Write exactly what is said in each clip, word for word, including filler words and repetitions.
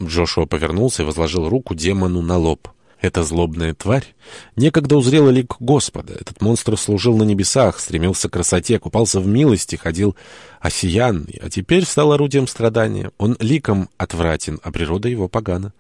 Джошуа повернулся и возложил руку демону на лоб. Эта злобная тварь некогда узрела лик Господа. Этот монстр служил на небесах, стремился к красоте, купался в милости, ходил осиянный, а теперь стал орудием страдания. Он ликом отвратен, а природа его погана.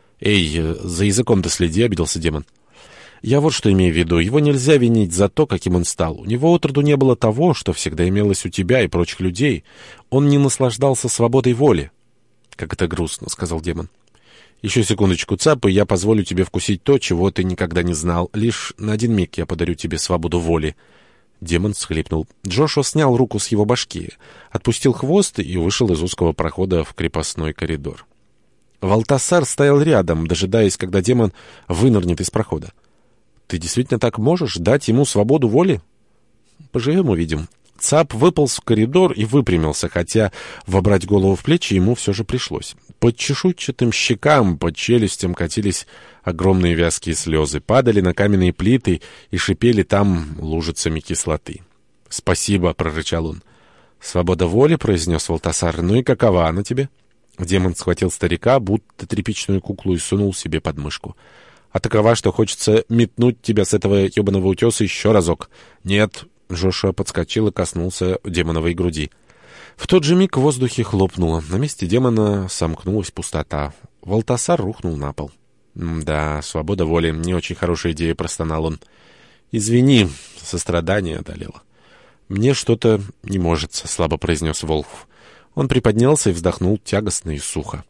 «Эй, за языком-то следи», — обиделся демон. «Я вот что имею в виду. Его нельзя винить за то, каким он стал. У него отроду не было того, что всегда имелось у тебя и прочих людей. Он не наслаждался свободой воли». «Как это грустно», — сказал демон. «Еще секундочку, Цап, и я позволю тебе вкусить то, чего ты никогда не знал. Лишь на один миг я подарю тебе свободу воли». Демон всхлипнул. Джошуа снял руку с его башки, отпустил хвост и вышел из узкого прохода в крепостной коридор. Валтасар стоял рядом, дожидаясь, когда демон вынырнет из прохода. «Ты действительно так можешь дать ему свободу воли?» «Поживем, увидим». Цап выполз в коридор и выпрямился, хотя вобрать голову в плечи ему все же пришлось. Под чешуйчатым щекам, под челюстям катились огромные вязкие слезы, падали на каменные плиты и шипели там лужицами кислоты. «Спасибо», — прорычал он. «Свобода воли», — произнес Валтасар. «Ну и какова она тебе?» Демон схватил старика, будто тряпичную куклу, и сунул себе под мышку. «А такова, что хочется метнуть тебя с этого ебаного утеса еще разок». «Нет». Джошуа подскочил и коснулся демоновой груди. В тот же миг в воздухе хлопнуло. На месте демона сомкнулась пустота. Валтасар рухнул на пол. «Да, свобода воли. Не очень хорошая идея», — простонал он. «Извини», — сострадание одолело. «Мне что-то не можется», — слабо произнес Волхв. Он приподнялся и вздохнул тягостно и сухо.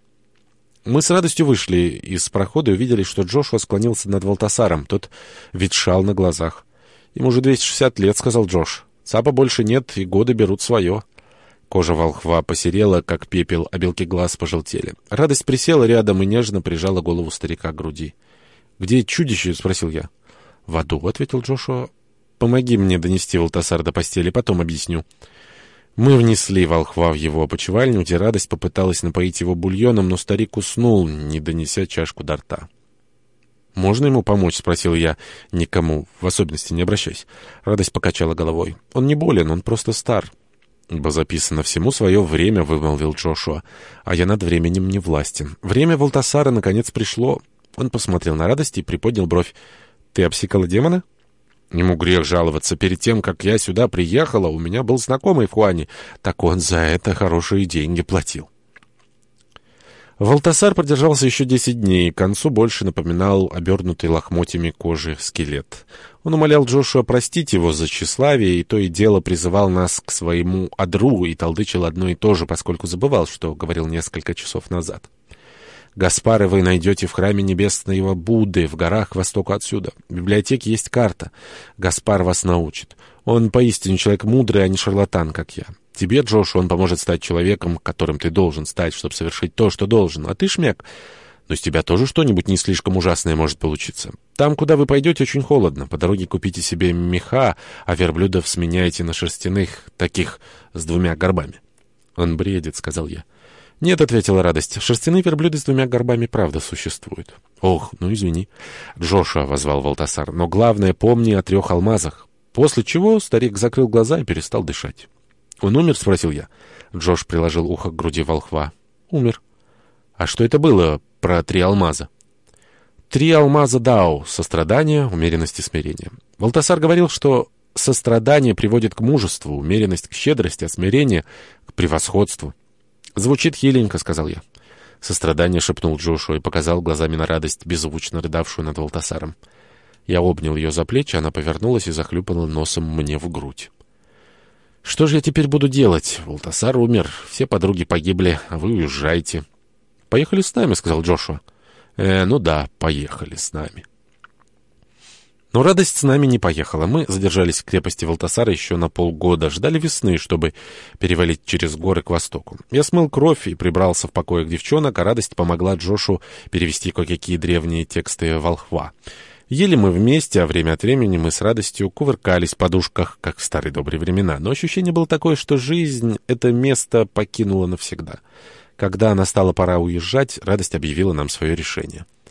Мы с радостью вышли из прохода и увидели, что Джошуа склонился над Валтасаром. Тот ветшал на глазах. «Ему уже двести шестьдесят лет», — сказал Джош. «Цапа больше нет, и годы берут свое». Кожа волхва посерела, как пепел, а белки глаз пожелтели. Радость присела рядом и нежно прижала голову старика к груди. «Где чудище?» — спросил я. «В аду», — ответил Джошуа. «Помоги мне донести Валтасар до постели, потом объясню». Мы внесли волхва в его опочивальню, где радость попыталась напоить его бульоном, но старик уснул, не донеся чашку до рта. «Можно ему помочь?» — спросил я. «Никому, в особенности не обращайся». Радость покачала головой. «Он не болен, он просто стар». «Ибо записано всему свое время», — вымолвил Джошуа. «А я над временем не властен. Время Валтасара наконец пришло». Он посмотрел на Радость и приподнял бровь. «Ты обсикала демона?» «Ему грех жаловаться. Перед тем, как я сюда приехала, у меня был знакомый в Хуане. Так он за это хорошие деньги платил». Валтасар продержался еще десять дней, к концу больше напоминал обернутый лохмотьями кожи скелет. Он умолял Джошуа простить его за тщеславие, и то и дело призывал нас к своему адру и толдычил одно и то же, поскольку забывал, что говорил несколько часов назад. «Гаспары вы найдете в храме небесного Будды, в горах к востоку отсюда. В библиотеке есть карта. Гаспар вас научит. Он поистине человек мудрый, а не шарлатан, как я. Тебе, Джош, он поможет стать человеком, которым ты должен стать, чтобы совершить то, что должен. А ты, шмяк, но с тебя тоже что-нибудь не слишком ужасное может получиться. Там, куда вы пойдете, очень холодно. По дороге купите себе меха, а верблюдов сменяйте на шерстяных, таких с двумя горбами». «Он бредит», — сказал я. «Нет», — ответила Радость, — «шерстяные верблюды с двумя горбами правда существуют». «Ох, ну извини». «Джошуа», — возвал Валтасар, — «но главное, помни о трех алмазах». После чего старик закрыл глаза и перестал дышать. «Он умер?» — спросил я. Джош приложил ухо к груди волхва. «Умер». «А что это было про три алмаза?» «Три алмаза Дао — сострадание, умеренность и смирение». Валтасар говорил, что сострадание приводит к мужеству, умеренность к щедрости, а смирение — к превосходству. «Звучит хиленько», — сказал я. «Сострадание», — шепнул Джошуа и показал глазами на Радость, беззвучно рыдавшую над Валтасаром. Я обнял ее за плечи, она повернулась и захлюпала носом мне в грудь. «Что же я теперь буду делать? Валтасар умер, все подруги погибли, а вы уезжаете». «Поехали с нами», — сказал Джошуа. «Э, ну да, поехали с нами». Но Радость с нами не поехала. Мы задержались в крепости Валтасара еще на полгода, ждали весны, чтобы перевалить через горы к востоку. Я смыл кровь и прибрался в покоях девчонок, а Радость помогла Джошу перевести кое-какие древние тексты волхва. Ели мы вместе, а время от времени мы с Радостью кувыркались в подушках, как в старые добрые времена. Но ощущение было такое, что жизнь это место покинула навсегда. Когда настала пора уезжать, Радость объявила нам свое решение.